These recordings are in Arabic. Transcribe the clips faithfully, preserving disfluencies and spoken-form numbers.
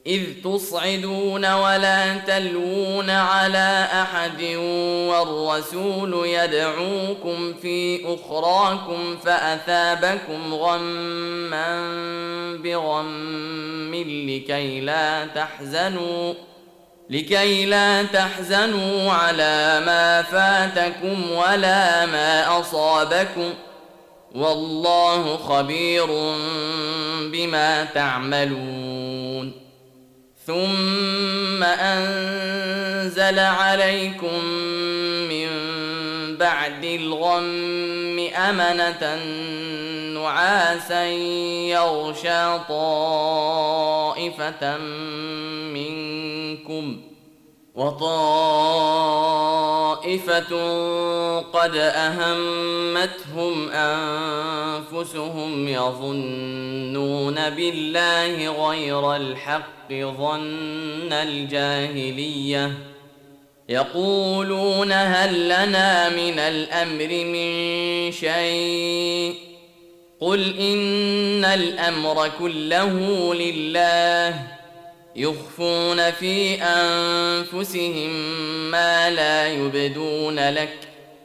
إذ تصعدون ولا تلوون على أحد والرسول يدعوكم في أخراكم فأثابكم غما بغم لكي لا تحزنوا لكي لا تحزنوا على ما فاتكم ولا ما أصابكم والله خبير بما تعملون. ثم أنزل عليكم من بعد الغم أمنة نعاسا يغشى طائفة منكم وطائفة قد أهمتهم أنفسهم يظنون بالله غير الحق ظن الجاهلية يقولون هل لنا من الأمر من شيء قل إن الأمر كله لله يخفون في أنفسهم ما لا يبدون لك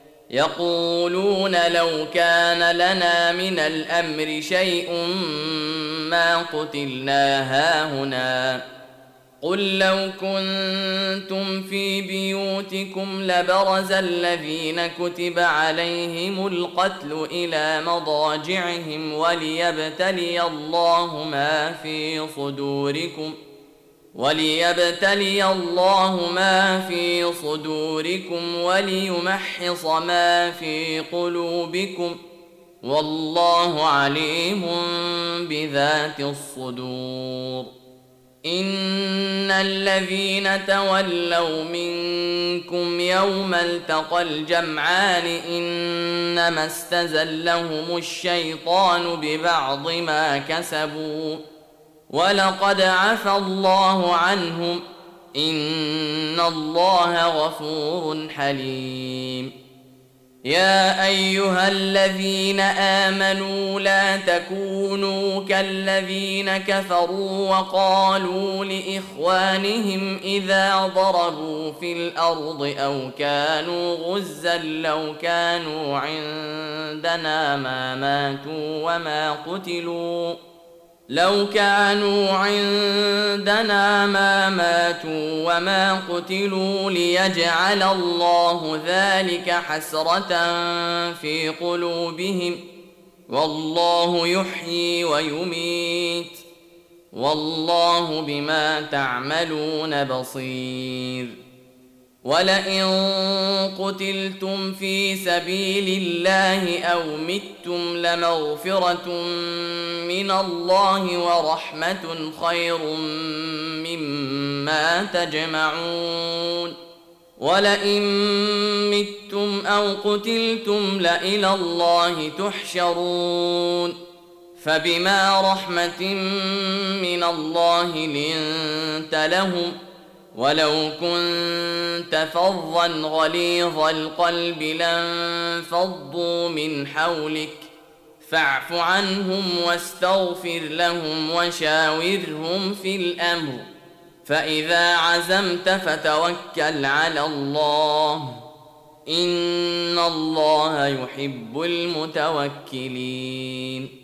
يقولون لو كان لنا من الأمر شيء ما قتلنا هاهنا قل لو كنتم في بيوتكم لبرز الذين كتب عليهم القتل إلى مضاجعهم وليبتلي الله ما في صدوركم وليبتلي الله ما في صدوركم وليمحص ما في قلوبكم والله عليم بذات الصدور. إن الذين تولوا منكم يوم التقى الجمعان إنما استزلهم الشيطان ببعض ما كسبوا ولقد عفى الله عنهم إن الله غفور حليم. يا أيها الذين آمنوا لا تكونوا كالذين كفروا وقالوا لإخوانهم إذا ضربوا في الأرض أو كانوا غزا لو كانوا عندنا ما ماتوا وما قتلوا لو كانوا عندنا ما ماتوا وما قتلوا ليجعل الله ذلك حسرة في قلوبهم والله يحيي ويميت والله بما تعملون بصير. ولئن قتلتم في سبيل الله أو متم لمغفرة من الله ورحمة خير مما تجمعون. ولئن متم أو قتلتم لإلى الله تحشرون. فبما رحمة من الله لنت لهم ولو كنت فظا غليظ القلب لانفضوا من حولك فاعف عنهم واستغفر لهم وشاورهم في الأمر فإذا عزمت فتوكل على الله إن الله يحب المتوكلين.